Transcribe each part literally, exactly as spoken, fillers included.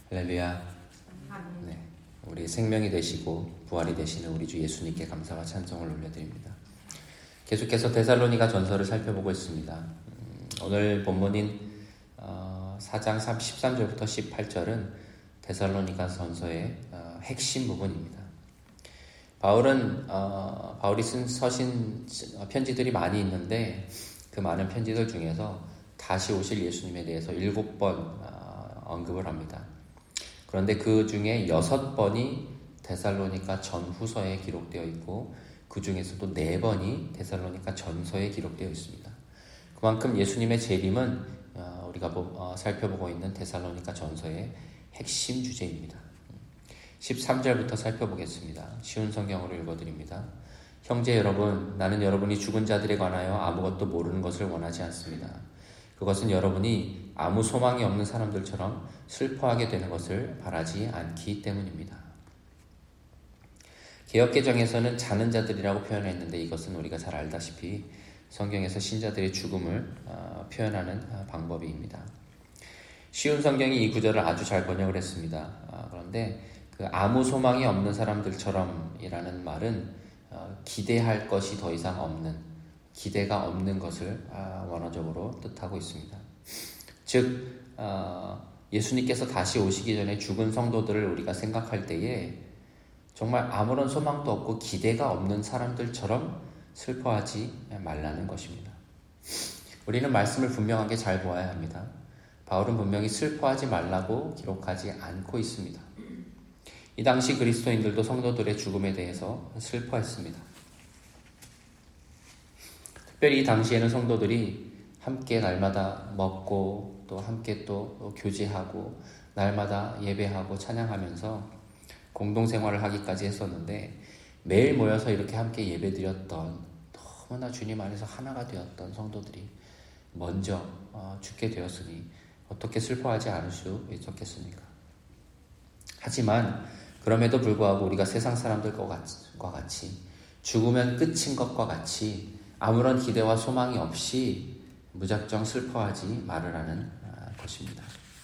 할렐루야. 네, 우리 생명이 되시고 부활이 되시는 우리 주 예수님께 감사와 찬송을 올려드립니다. 계속해서 데살로니가 전서를 살펴보고 있습니다. 음, 오늘 본문인 어, 사 장 십삼 절부터 십팔 절은 데살로니가 전서의 어, 핵심 부분입니다. 바울은 어, 바울이 쓴 서신 편지들이 많이 있는데 그 많은 편지들 중에서 다시 오실 예수님에 대해서 일곱 번 어, 언급을 합니다. 그런데 그 중에 여섯 번이 데살로니가 전후서에 기록되어 있고 그 중에서도 네 번이 데살로니가 전서에 기록되어 있습니다. 그만큼 예수님의 재림은 어, 우리가 어, 살펴보고 있는 데살로니가 전서의 핵심 주제입니다. 십삼 절부터 살펴보겠습니다. 쉬운 성경으로 읽어드립니다. 형제 여러분, 나는 여러분이 죽은 자들에 관하여 아무것도 모르는 것을 원하지 않습니다. 그것은 여러분이 아무 소망이 없는 사람들처럼 슬퍼하게 되는 것을 바라지 않기 때문입니다. 개역개정에서는 자는 자들이라고 표현했는데 이것은 우리가 잘 알다시피 성경에서 신자들의 죽음을 어, 표현하는 어, 방법입니다. 쉬운 성경이 이 구절을 아주 잘 번역을 했습니다. 어, 그런데 그 아무 소망이 없는 사람들처럼 이라는 말은 어, 기대할 것이 더 이상 없는, 기대가 없는 것을 어, 원어적으로 뜻하고 있습니다. 즉 어, 예수님께서 다시 오시기 전에 죽은 성도들을 우리가 생각할 때에 정말 아무런 소망도 없고 기대가 없는 사람들처럼 슬퍼하지 말라는 것입니다. 우리는 말씀을 분명하게 잘 보아야 합니다. 바울은 분명히 슬퍼하지 말라고 기록하지 않고 있습니다. 이 당시 그리스도인들도 성도들의 죽음에 대해서 슬퍼했습니다. 특별히 이 당시에는 성도들이 함께 날마다 먹고 또 함께 또 교제하고 날마다 예배하고 찬양하면서 공동생활을 하기까지 했었는데 매일 모여서 이렇게 함께 예배드렸던 너무나 주님 안에서 하나가 되었던 성도들이 먼저 죽게 되었으니 어떻게 슬퍼하지 않을 수 있었겠습니까? 하지만 그럼에도 불구하고 우리가 세상 사람들과 같이 죽으면 끝인 것과 같이 아무런 기대와 소망이 없이 무작정 슬퍼하지 말으라는 것입니다.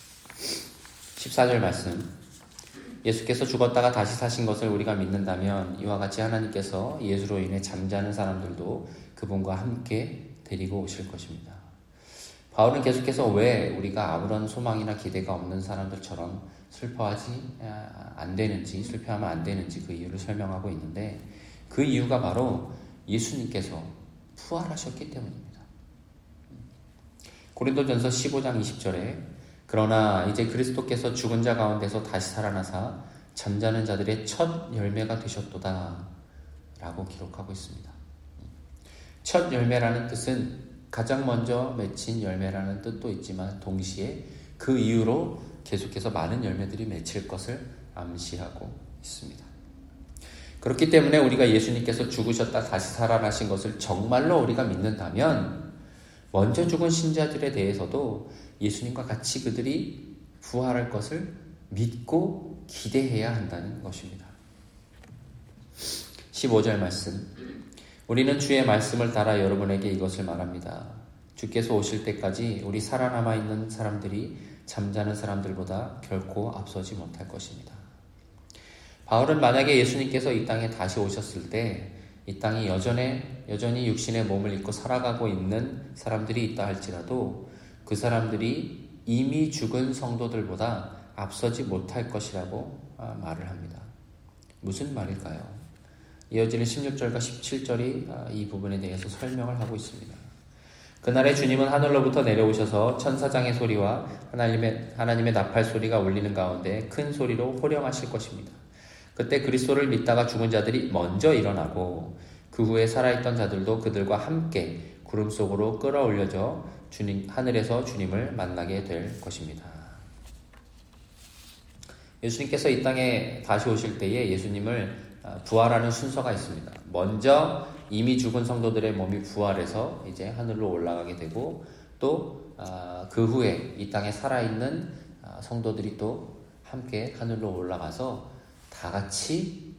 십사 절 말씀, 예수께서 죽었다가 다시 사신 것을 우리가 믿는다면 이와 같이 하나님께서 예수로 인해 잠자는 사람들도 그분과 함께 데리고 오실 것입니다. 바울은 계속해서 왜 우리가 아무런 소망이나 기대가 없는 사람들처럼 슬퍼하지 안 되는지, 슬퍼하면 안 되는지 그 이유를 설명하고 있는데 그 이유가 바로 예수님께서 부활하셨기 때문입니다. 고린도전서 십오 장 이십 절에 그러나 이제 그리스도께서 죽은 자 가운데서 다시 살아나사 잠자는 자들의 첫 열매가 되셨도다 라고 기록하고 있습니다. 첫 열매라는 뜻은 가장 먼저 맺힌 열매라는 뜻도 있지만 동시에 그 이후로 계속해서 많은 열매들이 맺힐 것을 암시하고 있습니다. 그렇기 때문에 우리가 예수님께서 죽으셨다 다시 살아나신 것을 정말로 우리가 믿는다면 먼저 죽은 신자들에 대해서도 예수님과 같이 그들이 부활할 것을 믿고 기대해야 한다는 것입니다. 십오 절 말씀, 우리는 주의 말씀을 따라 여러분에게 이것을 말합니다. 주께서 오실 때까지 우리 살아남아 있는 사람들이 잠자는 사람들보다 결코 앞서지 못할 것입니다. 바울은 만약에 예수님께서 이 땅에 다시 오셨을 때 이 땅이 여전히, 여전히 육신의 몸을 입고 살아가고 있는 사람들이 있다 할지라도 그 사람들이 이미 죽은 성도들보다 앞서지 못할 것이라고 말을 합니다. 무슨 말일까요? 이어지는 십육 절과 십칠 절이 이 부분에 대해서 설명을 하고 있습니다. 그날에 주님은 하늘로부터 내려오셔서 천사장의 소리와 하나님의, 하나님의 나팔 소리가 울리는 가운데 큰 소리로 호령하실 것입니다. 그때 그리스도를 믿다가 죽은 자들이 먼저 일어나고 그 후에 살아있던 자들도 그들과 함께 구름 속으로 끌어올려져 주님, 하늘에서 주님을 만나게 될 것입니다. 예수님께서 이 땅에 다시 오실 때에 예수님을 부활하는 순서가 있습니다. 먼저 이미 죽은 성도들의 몸이 부활해서 이제 하늘로 올라가게 되고 또 그 후에 이 땅에 살아있는 성도들이 또 함께 하늘로 올라가서 다 같이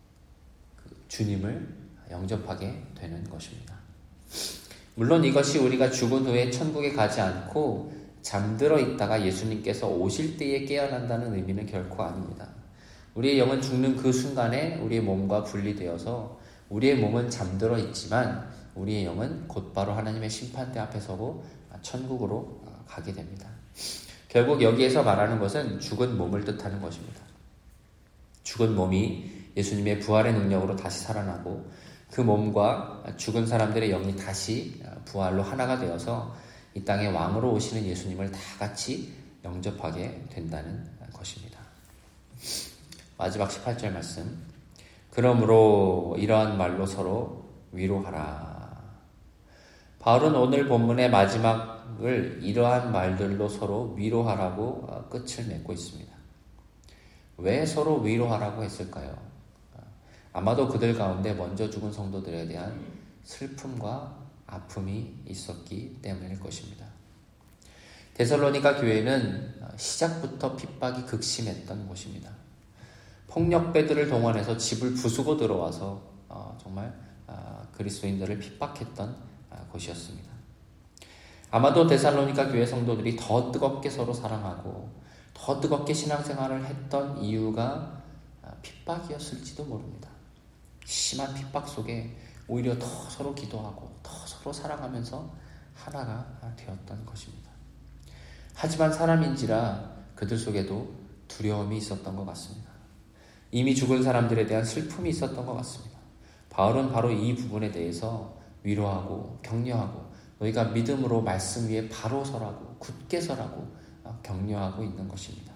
주님을 영접하게 되는 것입니다. 물론 이것이 우리가 죽은 후에 천국에 가지 않고 잠들어 있다가 예수님께서 오실 때에 깨어난다는 의미는 결코 아닙니다. 우리의 영은 죽는 그 순간에 우리의 몸과 분리되어서 우리의 몸은 잠들어 있지만 우리의 영은 곧바로 하나님의 심판대 앞에 서고 천국으로 가게 됩니다. 결국 여기에서 말하는 것은 죽은 몸을 뜻하는 것입니다. 죽은 몸이 예수님의 부활의 능력으로 다시 살아나고 그 몸과 죽은 사람들의 영이 다시 부활로 하나가 되어서 이 땅에 왕으로 오시는 예수님을 다 같이 영접하게 된다는 것입니다. 마지막 십팔 절 말씀. 그러므로 이러한 말로 서로 위로하라. 바울은 오늘 본문의 마지막을 이러한 말들로 서로 위로하라고 끝을 맺고 있습니다. 왜 서로 위로하라고 했을까요? 아마도 그들 가운데 먼저 죽은 성도들에 대한 슬픔과 아픔이 있었기 때문일 것입니다. 데살로니가 교회는 시작부터 핍박이 극심했던 곳입니다. 폭력배들을 동원해서 집을 부수고 들어와서 정말 그리스도인들을 핍박했던 곳이었습니다. 아마도 데살로니가 교회 성도들이 더 뜨겁게 서로 사랑하고 더 뜨겁게 신앙생활을 했던 이유가 핍박이었을지도 모릅니다. 심한 핍박 속에 오히려 더 서로 기도하고 더 서로 사랑하면서 하나가 되었던 것입니다. 하지만 사람인지라 그들 속에도 두려움이 있었던 것 같습니다. 이미 죽은 사람들에 대한 슬픔이 있었던 것 같습니다. 바울은 바로 이 부분에 대해서 위로하고 격려하고 너희가 믿음으로 말씀 위에 바로 서라고 굳게 서라고 격려하고 있는 것입니다.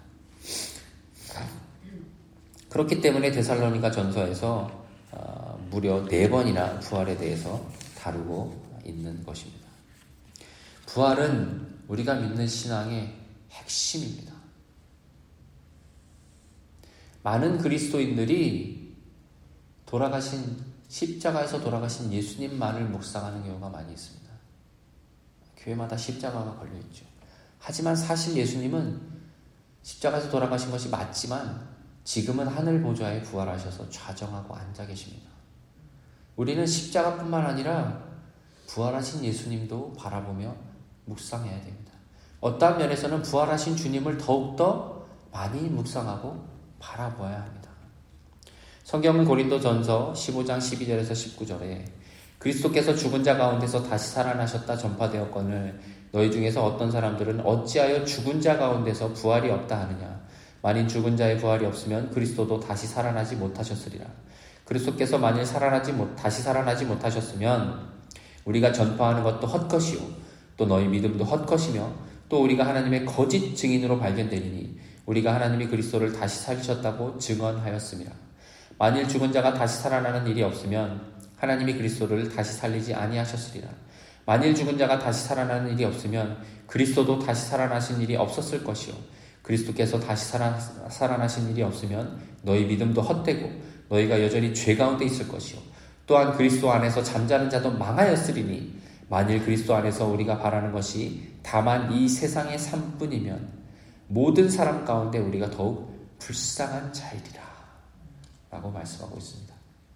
그렇기 때문에 데살로니가 전서에서 무려 네 번이나 부활에 대해서 다루고 있는 것입니다. 부활은 우리가 믿는 신앙의 핵심입니다. 많은 그리스도인들이 돌아가신 십자가에서 돌아가신 예수님만을 묵상하는 경우가 많이 있습니다. 교회마다 십자가가 걸려있죠. 하지만 사실 예수님은 십자가에서 돌아가신 것이 맞지만 지금은 하늘 보좌에 부활하셔서 좌정하고 앉아 계십니다. 우리는 십자가뿐만 아니라 부활하신 예수님도 바라보며 묵상해야 됩니다. 어떠한 면에서는 부활하신 주님을 더욱더 많이 묵상하고 바라보아야 합니다. 성경은 고린도전서 십오 장 십이 절에서 십구 절에 그리스도께서 죽은 자 가운데서 다시 살아나셨다 전파되었거늘 너희 중에서 어떤 사람들은 어찌하여 죽은 자 가운데서 부활이 없다 하느냐. 만일 죽은 자의 부활이 없으면 그리스도도 다시 살아나지 못하셨으리라. 그리스도께서 만일 살아나지 못, 다시 살아나지 못하셨으면 우리가 전파하는 것도 헛것이요 또 너희 믿음도 헛것이며 또 우리가 하나님의 거짓 증인으로 발견되리니 우리가 하나님이 그리스도를 다시 살리셨다고 증언하였습니다. 만일 죽은 자가 다시 살아나는 일이 없으면 하나님이 그리스도를 다시 살리지 아니하셨으리라. 만일 죽은 자가 다시 살아나는 일이 없으면 그리스도도 다시 살아나신 일이 없었을 것이요 그리스도께서 다시 살아, 살아나신 일이 없으면 너희 믿음도 헛되고 너희가 여전히 죄 가운데 있을 것이요 또한 그리스도 안에서 잠자는 자도 망하였으리니 만일 그리스도 안에서 우리가 바라는 것이 다만 이 세상의 삶뿐이면 모든 사람 가운데 우리가 더욱 불쌍한 자이리라 라고 말씀하고 있습니다.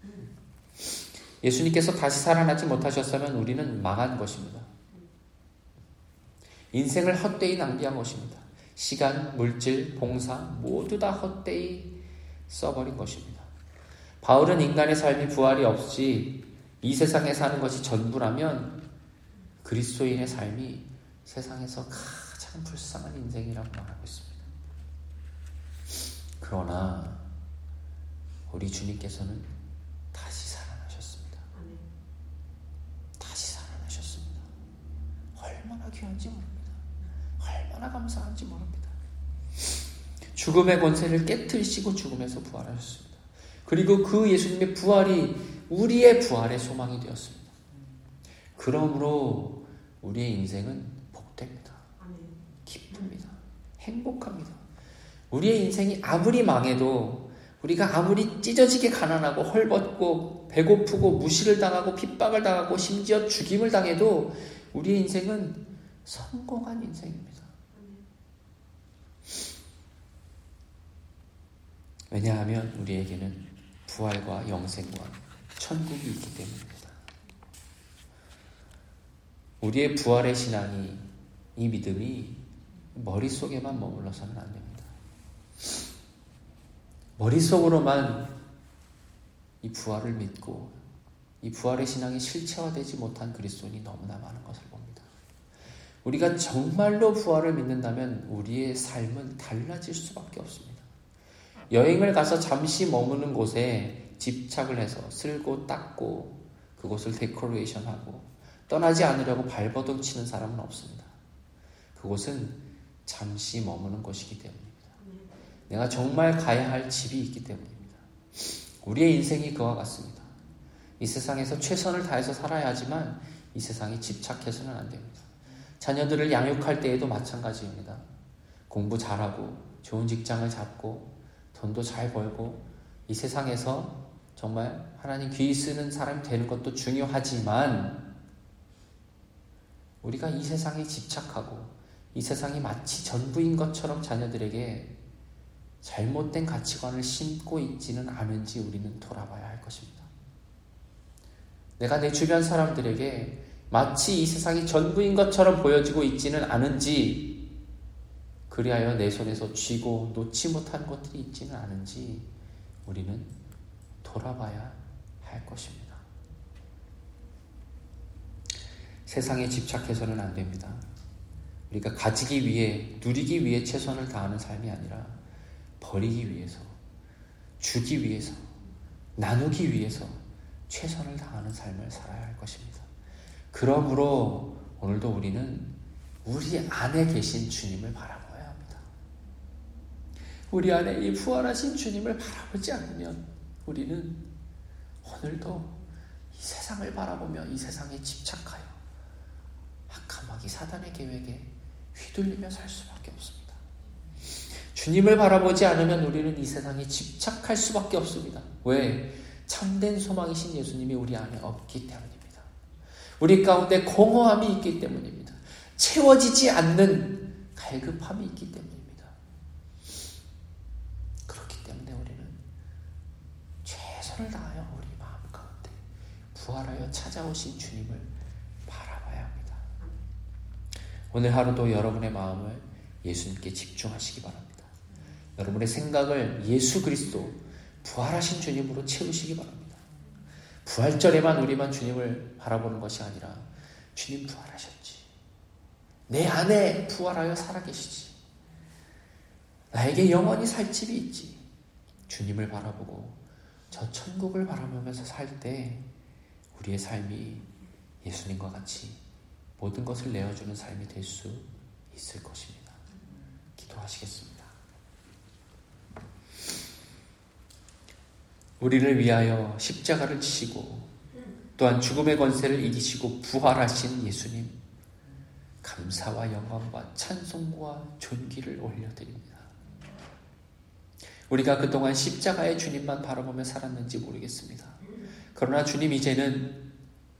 예수님께서 다시 살아나지 못하셨다면 우리는 망한 것입니다. 인생을 헛되이 낭비한 것입니다. 시간, 물질, 봉사 모두 다 헛되이 써버린 것입니다. 바울은 인간의 삶이 부활이 없이 이 세상에 사는 것이 전부라면 그리스도인의 삶이 세상에서 가장 불쌍한 인생이라고 말하고 있습니다. 그러나 우리 주님께서는 다시 살아나셨습니다. 다시 살아나셨습니다. 얼마나 귀한지 모릅니다. 얼마나 감사한지 모릅니다. 죽음의 권세를 깨트리시고 죽음에서 부활하셨습니다. 그리고 그 예수님의 부활이 우리의 부활의 소망이 되었습니다. 그러므로 우리의 인생은 복됩니다. 기쁩니다. 행복합니다. 우리의 인생이 아무리 망해도 우리가 아무리 찢어지게 가난하고 헐벗고 배고프고 무시를 당하고 핍박을 당하고 심지어 죽임을 당해도 우리의 인생은 성공한 인생입니다. 왜냐하면 우리에게는 부활과 영생과 천국이 있기 때문입니다. 우리의 부활의 신앙이, 이 믿음이 머릿속에만 머물러서는 안 됩니다. 머릿속으로만 이 부활을 믿고 이 부활의 신앙이 실체화되지 못한 그리스도인이 너무나 많은 것을 봅니다. 우리가 정말로 부활을 믿는다면 우리의 삶은 달라질 수밖에 없습니다. 여행을 가서 잠시 머무는 곳에 집착을 해서 쓸고 닦고 그곳을 데코레이션하고 떠나지 않으려고 발버둥 치는 사람은 없습니다. 그곳은 잠시 머무는 곳이기 때문입니다. 내가 정말 가야 할 집이 있기 때문입니다. 우리의 인생이 그와 같습니다. 이 세상에서 최선을 다해서 살아야 하지만 이 세상에 집착해서는 안 됩니다. 자녀들을 양육할 때에도 마찬가지입니다. 공부 잘하고 좋은 직장을 잡고 돈도 잘 벌고 이 세상에서 정말 하나님 귀 쓰는 사람이 되는 것도 중요하지만 우리가 이 세상에 집착하고 이 세상이 마치 전부인 것처럼 자녀들에게 잘못된 가치관을 심고 있지는 않은지 우리는 돌아봐야 할 것입니다. 내가 내 주변 사람들에게 마치 이 세상이 전부인 것처럼 보여지고 있지는 않은지, 그리하여 내 손에서 쥐고 놓지 못한 것들이 있지는 않은지 우리는 돌아봐야 할 것입니다. 세상에 집착해서는 안 됩니다. 우리가 가지기 위해, 누리기 위해 최선을 다하는 삶이 아니라 버리기 위해서, 주기 위해서, 나누기 위해서 최선을 다하는 삶을 살아야 할 것입니다. 그러므로 오늘도 우리는 우리 안에 계신 주님을 바라봐야 합니다. 우리 안에 이 부활하신 주님을 바라보지 않으면 우리는 오늘도 이 세상을 바라보며 이 세상에 집착하여 악한 마귀 사단의 계획에 휘둘리며 살 수밖에 없습니다. 주님을 바라보지 않으면 우리는 이 세상에 집착할 수밖에 없습니다. 왜? 참된 소망이신 예수님이 우리 안에 없기 때문입니다. 우리 가운데 공허함이 있기 때문입니다. 채워지지 않는 갈급함이 있기 때문입니다. 그렇기 때문에 우리는 최선을 다하여 우리 마음 가운데 부활하여 찾아오신 주님을 바라봐야 합니다. 오늘 하루도 여러분의 마음을 예수님께 집중하시기 바랍니다. 여러분의 생각을 예수 그리스도 부활하신 주님으로 채우시기 바랍니다. 부활절에만 우리만 주님을 바라보는 것이 아니라 주님 부활하셨지. 내 안에 부활하여 살아계시지. 나에게 영원히 살 집이 있지. 주님을 바라보고 저 천국을 바라보면서 살 때 우리의 삶이 예수님과 같이 모든 것을 내어주는 삶이 될 수 있을 것입니다. 기도하시겠습니다. 우리를 위하여 십자가를 지시고 또한 죽음의 권세를 이기시고 부활하신 예수님, 감사와 영광과 찬송과 존귀를 올려드립니다. 우리가 그동안 십자가의 주님만 바라보며 살았는지 모르겠습니다. 그러나 주님, 이제는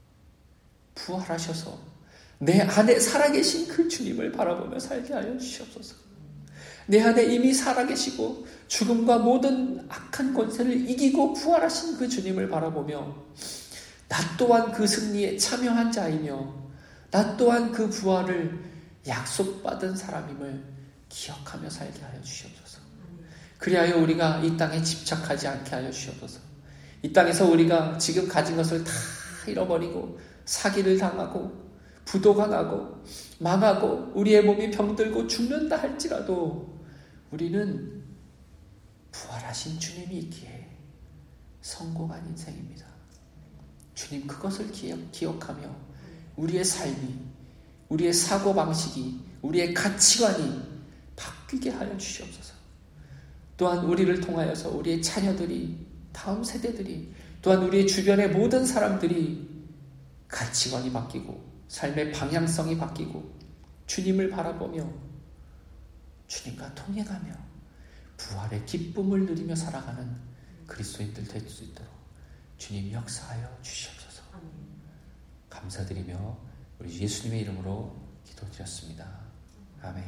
부활하셔서 내 안에 살아계신 그 주님을 바라보며 살게 하여 주시옵소서. 내 안에 이미 살아계시고 죽음과 모든 악한 권세를 이기고 부활하신 그 주님을 바라보며 나 또한 그 승리에 참여한 자이며 나 또한 그 부활을 약속받은 사람임을 기억하며 살게 하여 주시옵소서. 그리하여 우리가 이 땅에 집착하지 않게 하여 주시옵소서. 이 땅에서 우리가 지금 가진 것을 다 잃어버리고 사기를 당하고 부도가 나고 망하고 우리의 몸이 병들고 죽는다 할지라도 우리는 부활하신 주님이 있기에 성공한 인생입니다. 주님, 그것을 기억, 기억하며 우리의 삶이, 우리의 사고방식이, 우리의 가치관이 바뀌게 하여 주시옵소서. 또한 우리를 통하여서 우리의 자녀들이, 다음 세대들이, 또한 우리의 주변의 모든 사람들이 가치관이 바뀌고 삶의 방향성이 바뀌고 주님을 바라보며 주님과 동행하며 부활의 기쁨을 누리며 살아가는 그리스도인들 될 수 있도록 주님 역사하여 주시옵소서. 감사드리며 우리 예수님의 이름으로 기도드렸습니다. 아멘.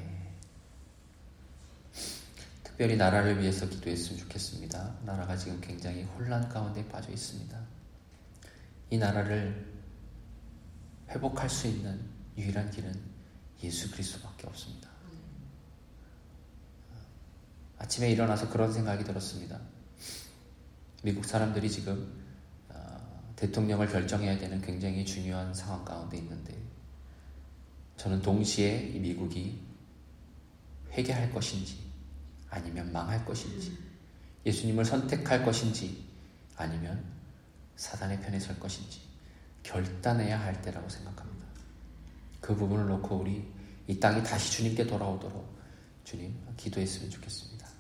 특별히 나라를 위해서 기도했으면 좋겠습니다. 나라가 지금 굉장히 혼란 가운데 빠져 있습니다. 이 나라를 회복할 수 있는 유일한 길은 예수 그리스도밖에 없습니다. 아침에 일어나서 그런 생각이 들었습니다. 미국 사람들이 지금 대통령을 결정해야 되는 굉장히 중요한 상황 가운데 있는데 저는 동시에 이 미국이 회개할 것인지 아니면 망할 것인지 예수님을 선택할 것인지 아니면 사단의 편에 설 것인지 결단해야 할 때라고 생각합니다. 그 부분을 놓고 우리 이 땅이 다시 주님께 돌아오도록 주님 기도했으면 좋겠습니다.